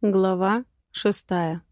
Глава 6.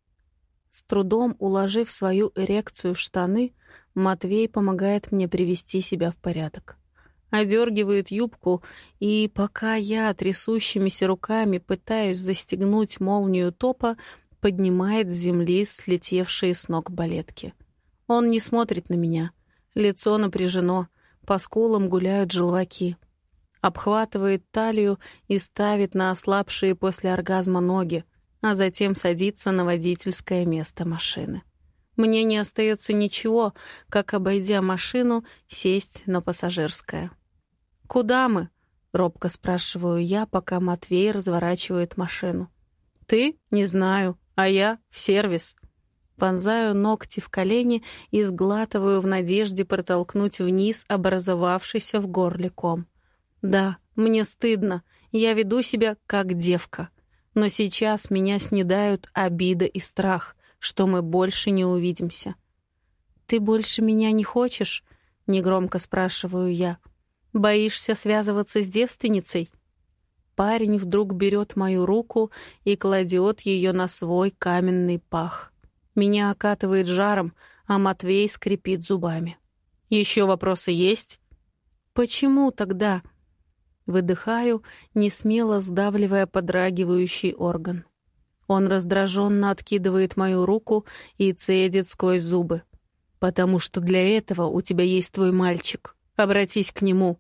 С трудом уложив свою эрекцию в штаны, Матвей помогает мне привести себя в порядок. Одергивает юбку, и пока я трясущимися руками пытаюсь застегнуть молнию топа, поднимает с земли слетевшие с ног балетки. Он не смотрит на меня. Лицо напряжено, по скулам гуляют желваки. Обхватывает талию и ставит на ослабшие после оргазма ноги, а затем садится на водительское место машины. Мне не остается ничего, как, обойдя машину, сесть на пассажирское. «Куда мы?» — робко спрашиваю я, пока Матвей разворачивает машину. «Ты? Не знаю. А я? В сервис». Вонзаю ногти в колени и сглатываю в надежде протолкнуть вниз образовавшийся в горле ком. Да, мне стыдно, я веду себя как девка. Но сейчас меня снедают обида и страх, что мы больше не увидимся. «Ты больше меня не хочешь?» — негромко спрашиваю я. «Боишься связываться с девственницей?» Парень вдруг берет мою руку и кладет ее на свой каменный пах. Меня окатывает жаром, а Матвей скрипит зубами. «Еще вопросы есть?» «Почему тогда?» Выдыхаю, несмело сдавливая подрагивающий орган. Он раздраженно откидывает мою руку и цедит сквозь зубы. «Потому что для этого у тебя есть твой мальчик. Обратись к нему».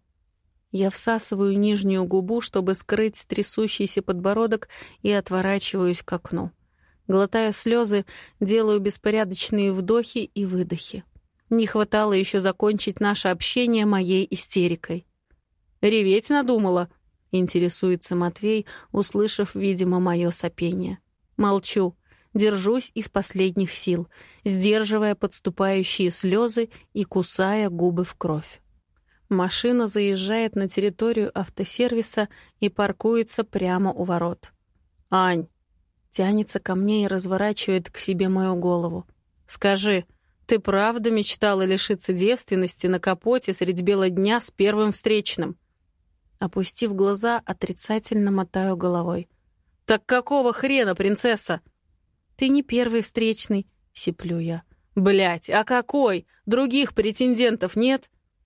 Я всасываю нижнюю губу, чтобы скрыть трясущийся подбородок, и отворачиваюсь к окну. Глотая слезы, делаю беспорядочные вдохи и выдохи. Не хватало еще закончить наше общение моей истерикой. «Реветь надумала?» — интересуется Матвей, услышав, видимо, мое сопение. Молчу, держусь из последних сил, сдерживая подступающие слезы и кусая губы в кровь. Машина заезжает на территорию автосервиса и паркуется прямо у ворот. «Ань!» — тянется ко мне и разворачивает к себе мою голову. «Скажи, ты правда мечтала лишиться девственности на капоте средь бела дня с первым встречным?» Опустив глаза, отрицательно мотаю головой. «Так какого хрена, принцесса?» «Ты не первый встречный», — сиплю я. «Блядь, а какой? Других претендентов нет?»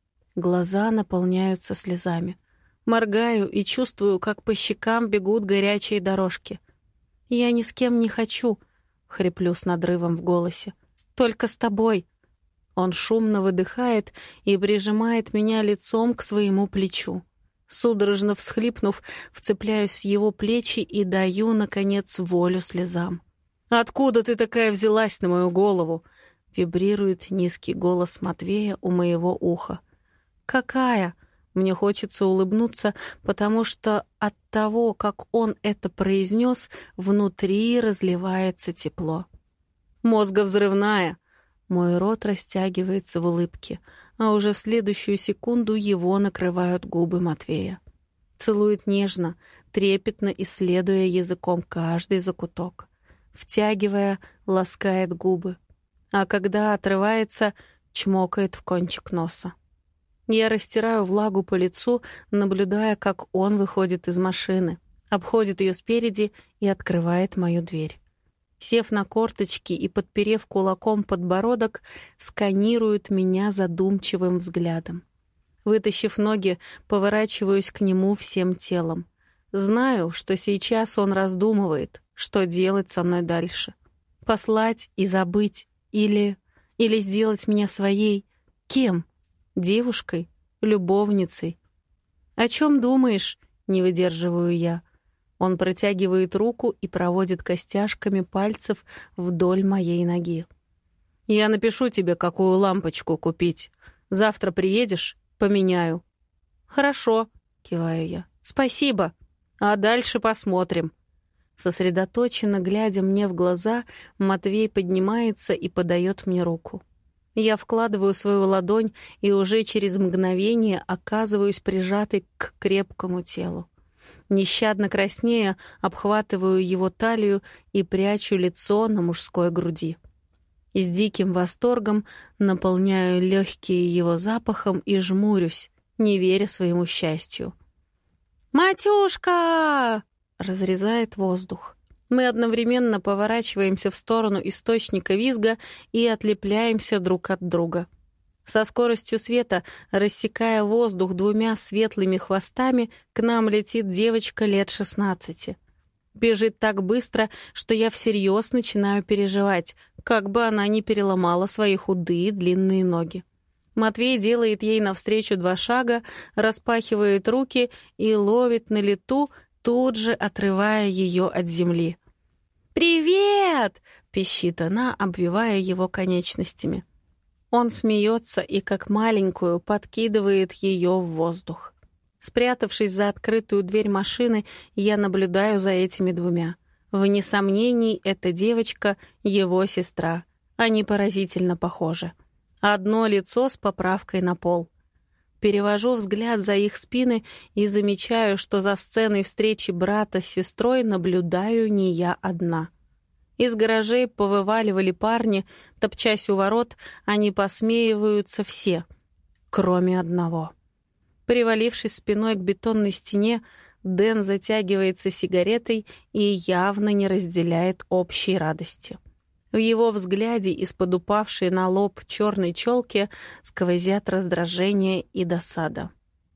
Глаза наполняются слезами. Моргаю и чувствую, как по щекам бегут горячие дорожки. «Я ни с кем не хочу», — хриплю с надрывом в голосе. «Только с тобой». Он шумно выдыхает и прижимает меня лицом к своему плечу. Судорожно всхлипнув, вцепляюсь в его плечи и даю, наконец, волю слезам. «Откуда ты такая взялась на мою голову?» — вибрирует низкий голос Матвея у моего уха. «Какая?» — мне хочется улыбнуться, потому что от того, как он это произнес, внутри разливается тепло. «Мозговзрывная!» Мой рот растягивается в улыбке, а уже в следующую секунду его накрывают губы Матвея. Целует нежно, трепетно исследуя языком каждый закуток. Втягивая, ласкает губы. А когда отрывается, чмокает в кончик носа. Я растираю влагу по лицу, наблюдая, как он выходит из машины, обходит ее спереди и открывает мою дверь. Сев на корточки и подперев кулаком подбородок, сканирует меня задумчивым взглядом. Вытащив ноги, поворачиваюсь к нему всем телом. Знаю, что сейчас он раздумывает, что делать со мной дальше. Послать и забыть, или сделать меня своей. Кем? Девушкой? Любовницей? «О чем думаешь?» — не выдерживаю я. Он протягивает руку и проводит костяшками пальцев вдоль моей ноги. «Я напишу тебе, какую лампочку купить. Завтра приедешь — поменяю». «Хорошо», — киваю я. «Спасибо. А дальше посмотрим». Сосредоточенно глядя мне в глаза, Матвей поднимается и подает мне руку. Я вкладываю свою ладонь и уже через мгновение оказываюсь прижатой к крепкому телу. Нещадно краснея, обхватываю его талию и прячу лицо на мужской груди. С диким восторгом наполняю легкие его запахом и жмурюсь, не веря своему счастью. «Матюшка!» — разрезает воздух. Мы одновременно поворачиваемся в сторону источника визга и отлепляемся друг от друга. Со скоростью света, рассекая воздух двумя светлыми хвостами, к нам летит девочка лет 16. Бежит так быстро, что я всерьез начинаю переживать, как бы она ни переломала свои худые длинные ноги. Матвей делает ей навстречу 2 шага, распахивает руки и ловит на лету, тут же отрывая ее от земли. «Привет!» — пищит она, обвивая его конечностями. Он смеется и, как маленькую, подкидывает ее в воздух. Спрятавшись за открытую дверь машины, я наблюдаю за этими 2. Вне сомнений, эта девочка — его сестра. Они поразительно похожи. Одно лицо с поправкой на пол. Перевожу взгляд за их спины и замечаю, что за сценой встречи брата с сестрой наблюдаю не я одна. Из гаражей повываливали парни, топчась у ворот, они посмеиваются все, кроме одного. Привалившись спиной к бетонной стене, Дэн затягивается сигаретой и явно не разделяет общей радости. В его взгляде из-под упавшей на лоб черной челки сквозят раздражение и досада.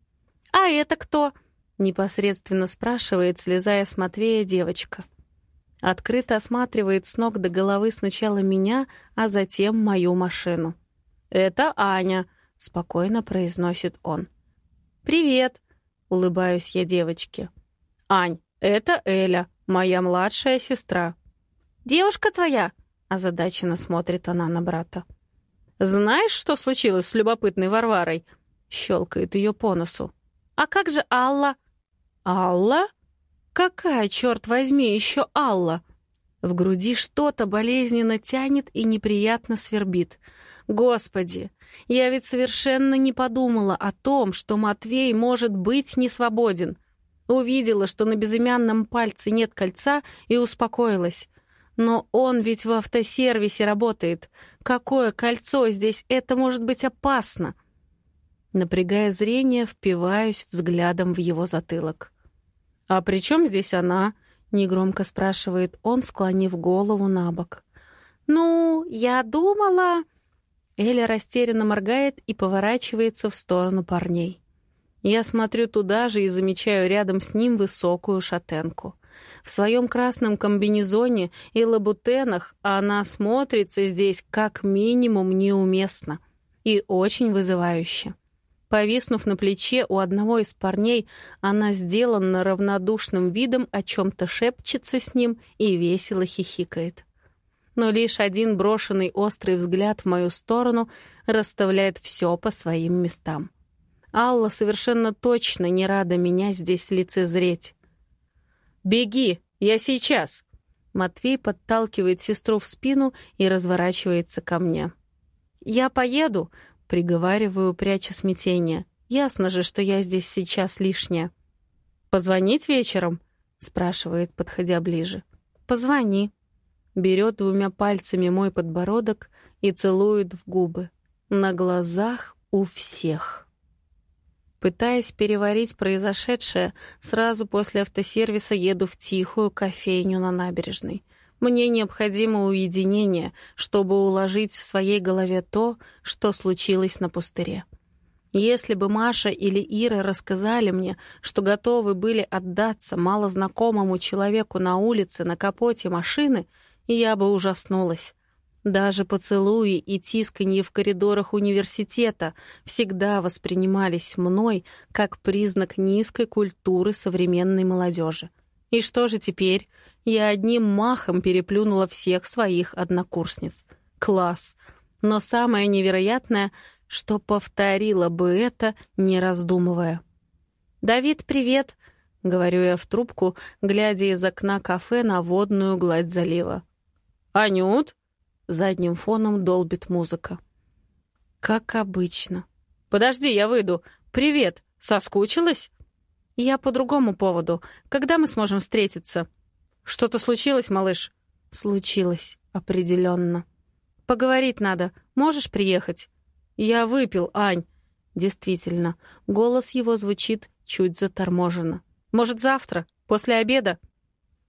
«А это кто?» — непосредственно спрашивает, слезая с Матвея девочка. Открыто осматривает с ног до головы сначала меня, а затем мою машину. «Это Аня», — спокойно произносит он. «Привет», — улыбаюсь я девочке. «Ань, это Эля, моя младшая сестра». «Девушка твоя?» — озадаченно смотрит она на брата. «Знаешь, что случилось с любопытной Варварой?» — щелкает ее по носу. «А как же Алла?» «Алла? Какая, черт возьми, еще Алла?» В груди что-то болезненно тянет и неприятно свербит. Господи, я ведь совершенно не подумала о том, что Матвей может быть не свободен. Увидела, что на безымянном пальце нет кольца, и успокоилась. Но он ведь в автосервисе работает. Какое кольцо здесь? Это может быть опасно. Напрягая зрение, впиваюсь взглядом в его затылок. «А при чем здесь она?» — негромко спрашивает он, склонив голову на бок. «Ну, я думала...» Эля растерянно моргает и поворачивается в сторону парней. Я смотрю туда же и замечаю рядом с ним высокую шатенку. В своем красном комбинезоне и лабутенах она смотрится здесь как минимум неуместно и очень вызывающе. Повиснув на плече у одного из парней, она сделанно равнодушным видом о чем-то шепчется с ним и весело хихикает. Но лишь один брошенный острый взгляд в мою сторону расставляет все по своим местам. Алла совершенно точно не рада меня здесь лицезреть. «Беги, я сейчас!» Матвей подталкивает сестру в спину и разворачивается ко мне. «Я поеду», — приговариваю, пряча смятение. «Ясно же, что я здесь сейчас лишняя». «Позвонить вечером?» — спрашивает, подходя ближе. «Позвони». Берет 2 пальцами мой подбородок и целует в губы. На глазах у всех. Пытаясь переварить произошедшее, сразу после автосервиса еду в тихую кофейню на набережной. Мне необходимо уединение, чтобы уложить в своей голове то, что случилось на пустыре. Если бы Маша или Ира рассказали мне, что готовы были отдаться малознакомому человеку на улице на капоте машины, я бы ужаснулась. Даже поцелуи и тисканье в коридорах университета всегда воспринимались мной как признак низкой культуры современной молодежи. И что же теперь? Я одним махом переплюнула всех своих однокурсниц. Класс! Но самое невероятное, что повторила бы это, не раздумывая. «Давид, привет!» — говорю я в трубку, глядя из окна кафе на водную гладь залива. «Анют?» — задним фоном долбит музыка. «Как обычно». «Подожди, я выйду. Привет. Соскучилась?» «Я по другому поводу. Когда мы сможем встретиться?» «Что-то случилось, малыш?» «Случилось. Определенно. Поговорить надо. Можешь приехать?» «Я выпил, Ань». Действительно, голос его звучит чуть заторможенно. «Может, завтра? После обеда?»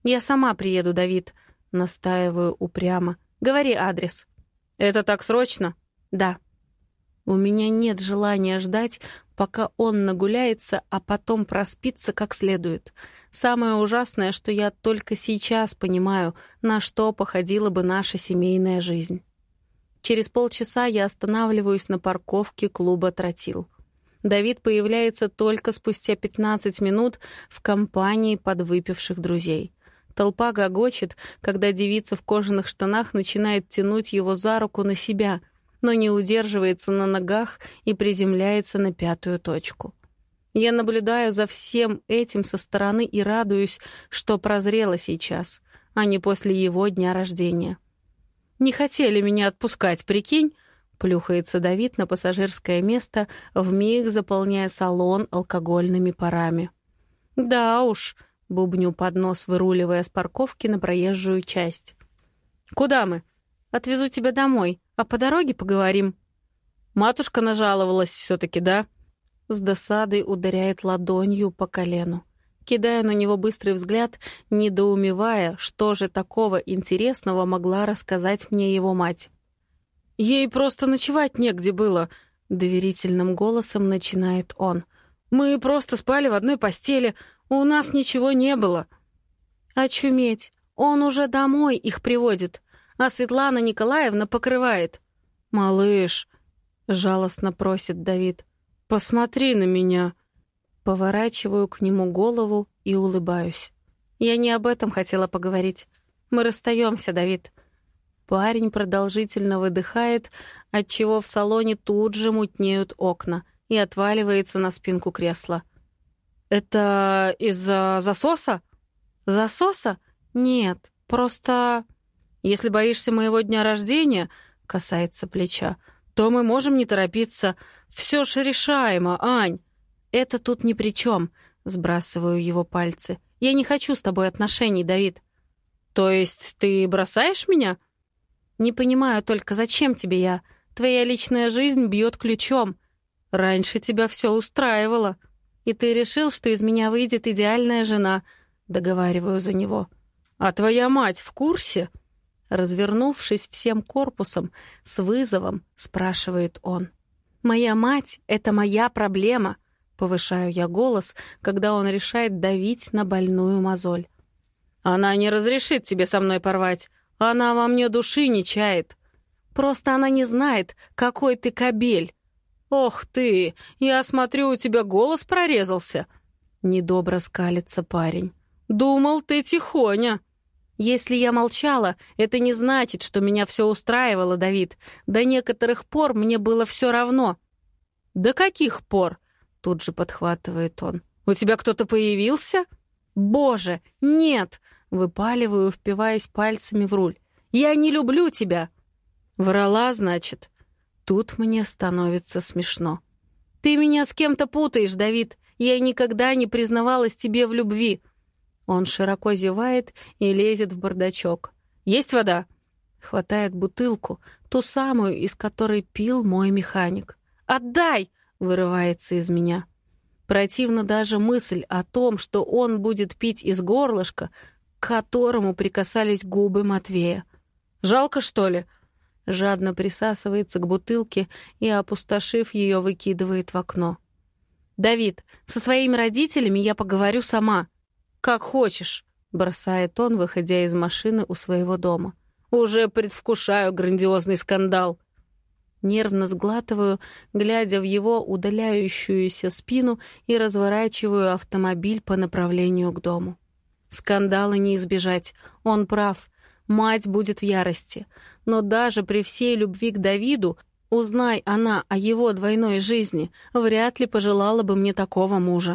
«Я сама приеду, Давид», — настаиваю упрямо. «Говори адрес». «Это так срочно?» «Да». У меня нет желания ждать, пока он нагуляется, а потом проспится как следует. Самое ужасное, что я только сейчас понимаю, на что походила бы наша семейная жизнь. Через полчаса я останавливаюсь на парковке клуба «Тротил». Давид появляется только спустя 15 минут в компании подвыпивших друзей. Толпа гогочет, когда девица в кожаных штанах начинает тянуть его за руку на себя, но не удерживается на ногах и приземляется на пятую точку. Я наблюдаю за всем этим со стороны и радуюсь, что прозрела сейчас, а не после его дня рождения. «Не хотели меня отпускать, прикинь?» — плюхается Давид на пассажирское место, вмиг заполняя салон алкогольными парами. «Да уж», — бубню под нос, выруливая с парковки на проезжую часть. «Куда мы?» «Отвезу тебя домой, а по дороге поговорим». «Матушка нажаловалась все-таки, да?» С досадой ударяет ладонью по колену. Кидаю на него быстрый взгляд, недоумевая, что же такого интересного могла рассказать мне его мать. «Ей просто ночевать негде было», — доверительным голосом начинает он. «Мы просто спали в одной постели, у нас ничего не было». «Очуметь, он уже домой их приводит, а Светлана Николаевна покрывает». «Малыш», — жалостно просит Давид, — «посмотри на меня». Поворачиваю к нему голову и улыбаюсь. «Я не об этом хотела поговорить. Мы расстаемся, Давид». Парень продолжительно выдыхает, отчего в салоне тут же мутнеют окна, и отваливается на спинку кресла. «Это из-за засоса?» «Засоса? Нет, просто...» «Если боишься моего дня рождения», — касается плеча, «то мы можем не торопиться. Все ж решаемо, Ань». «Это тут ни при чем», — сбрасываю его пальцы. «Я не хочу с тобой отношений, Давид». «То есть ты бросаешь меня?» «Не понимаю только, зачем тебе я? Твоя личная жизнь бьет ключом. Раньше тебя все устраивало. И ты решил, что из меня выйдет идеальная жена», — договариваю за него. «А твоя мать в курсе?» Развернувшись всем корпусом, с вызовом спрашивает он. «Моя мать — это моя проблема», — повышаю я голос, когда он решает давить на больную мозоль. «Она не разрешит тебе со мной порвать. Она во мне души не чает. Просто она не знает, какой ты кобель». «Ох ты! Я смотрю, у тебя голос прорезался!» Недобро скалится парень. «Думал, ты тихоня!» «Если я молчала, это не значит, что меня все устраивало, Давид. До некоторых пор мне было все равно». «До каких пор?» — тут же подхватывает он. «У тебя кто-то появился?» «Боже, нет!» — выпаливаю, впиваясь пальцами в руль. «Я не люблю тебя!» «Врала, значит?» Тут мне становится смешно. «Ты меня с кем-то путаешь, Давид. Я никогда не признавалась тебе в любви». Он широко зевает и лезет в бардачок. «Есть вода?» Хватает бутылку, ту самую, из которой пил мой механик. «Отдай!» — вырывается из меня. Противна даже мысль о том, что он будет пить из горлышка, к которому прикасались губы Матвея. «Жалко, что ли?» Жадно присасывается к бутылке и, опустошив ее, выкидывает в окно. «Давид, со своими родителями я поговорю сама». «Как хочешь», — бросает он, выходя из машины у своего дома. «Уже предвкушаю грандиозный скандал». Нервно сглатываю, глядя в его удаляющуюся спину, и разворачиваю автомобиль по направлению к дому. Скандала не избежать, он прав. Мать будет в ярости. Но даже при всей любви к Давиду, узнай она о его двойной жизни, вряд ли пожелала бы мне такого мужа.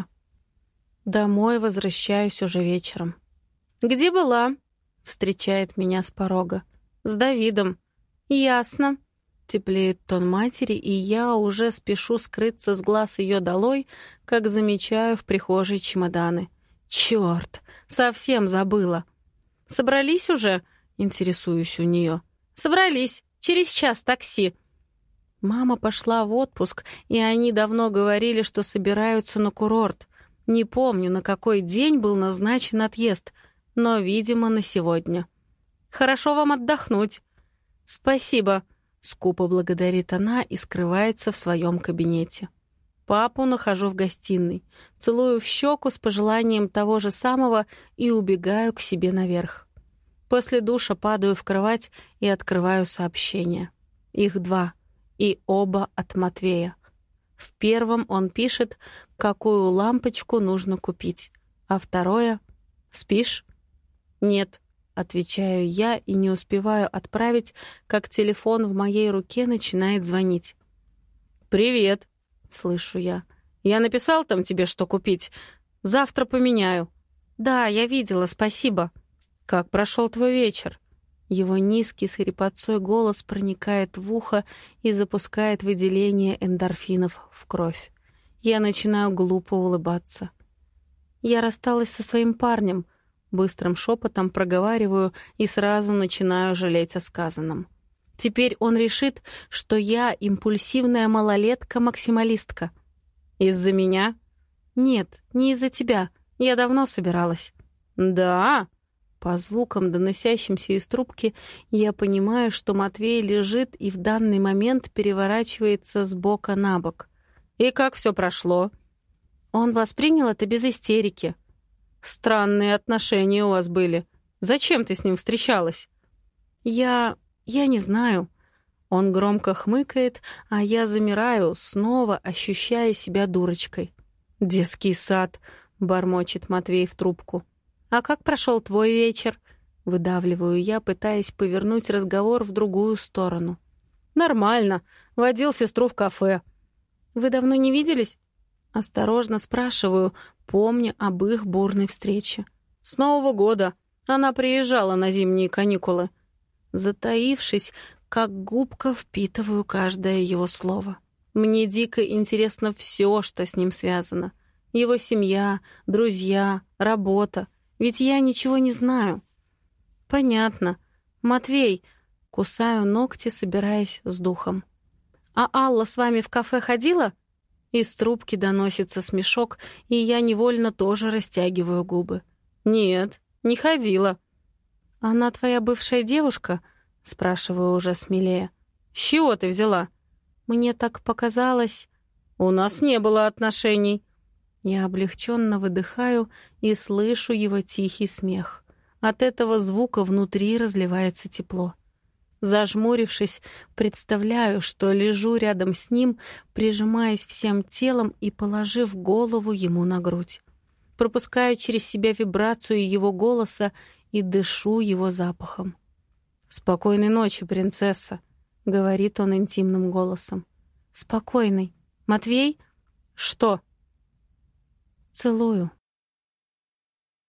Домой возвращаюсь уже вечером. «Где была?» — встречает меня с порога. «С Давидом». «Ясно». Теплеет тон матери, и я уже спешу скрыться с глаз ее долой, как замечаю в прихожей чемоданы. «Черт, совсем забыла». «Собрались уже?» — интересуюсь у нее. «Собрались. Через час такси». Мама пошла в отпуск, и они давно говорили, что собираются на курорт. Не помню, на какой день был назначен отъезд. но, видимо, на сегодня. «Хорошо вам отдохнуть». «Спасибо», — скупо благодарит она и скрывается в своем кабинете. Папу нахожу в гостиной, целую в щеку с пожеланием того же самого и убегаю к себе наверх. После душа падаю в кровать и открываю сообщения. Их 2, и оба от Матвея. В первом он пишет, какую лампочку нужно купить, а второе — «Спишь?» «Нет», — отвечаю я и не успеваю отправить, как телефон в моей руке начинает звонить. «Привет», — слышу я. «Я написал там тебе, что купить. Завтра поменяю». «Да, я видела, спасибо». «Как прошел твой вечер?» Его низкий с хрипотцой голос проникает в ухо и запускает выделение эндорфинов в кровь. Я начинаю глупо улыбаться. «Я рассталась со своим парнем», — быстрым шепотом проговариваю и сразу начинаю жалеть о сказанном. Теперь он решит, что я импульсивная малолетка-максималистка. Из-за меня? Нет, не из-за тебя. Я давно собиралась. Да? По звукам, доносящимся из трубки, я понимаю, что Матвей лежит и в данный момент переворачивается с бока на бок. И как все прошло? Он воспринял это без истерики. Странные отношения у вас были. Зачем ты с ним встречалась? Я не знаю. Он громко хмыкает, а я замираю, снова ощущая себя дурочкой. «Детский сад», — бормочет Матвей в трубку. «А как прошел твой вечер?» — выдавливаю я, пытаясь повернуть разговор в другую сторону. «Нормально. Водил сестру в кафе». «Вы давно не виделись?» Осторожно спрашиваю, помня об их бурной встрече. «С Нового года. Она приезжала на зимние каникулы». Затаившись, как губка, впитываю каждое его слово. Мне дико интересно все, что с ним связано. Его семья, друзья, работа. Ведь я ничего не знаю. Понятно. Матвей, кусаю ногти, собираясь с духом. А Алла с вами в кафе ходила? Из трубки доносится смешок, и я невольно тоже растягиваю губы. Нет, не ходила. Она твоя бывшая девушка? Спрашиваю уже смелее. С чего ты взяла? Мне так показалось. У нас не было отношений. Я облегченно выдыхаю и слышу его тихий смех. От этого звука внутри разливается тепло. Зажмурившись, представляю, что лежу рядом с ним, прижимаясь всем телом и положив голову ему на грудь. Пропускаю через себя вибрацию его голоса и дышу его запахом. «Спокойной ночи, принцесса», — говорит он интимным голосом. «Спокойной. Матвей?» «Что?» «Целую».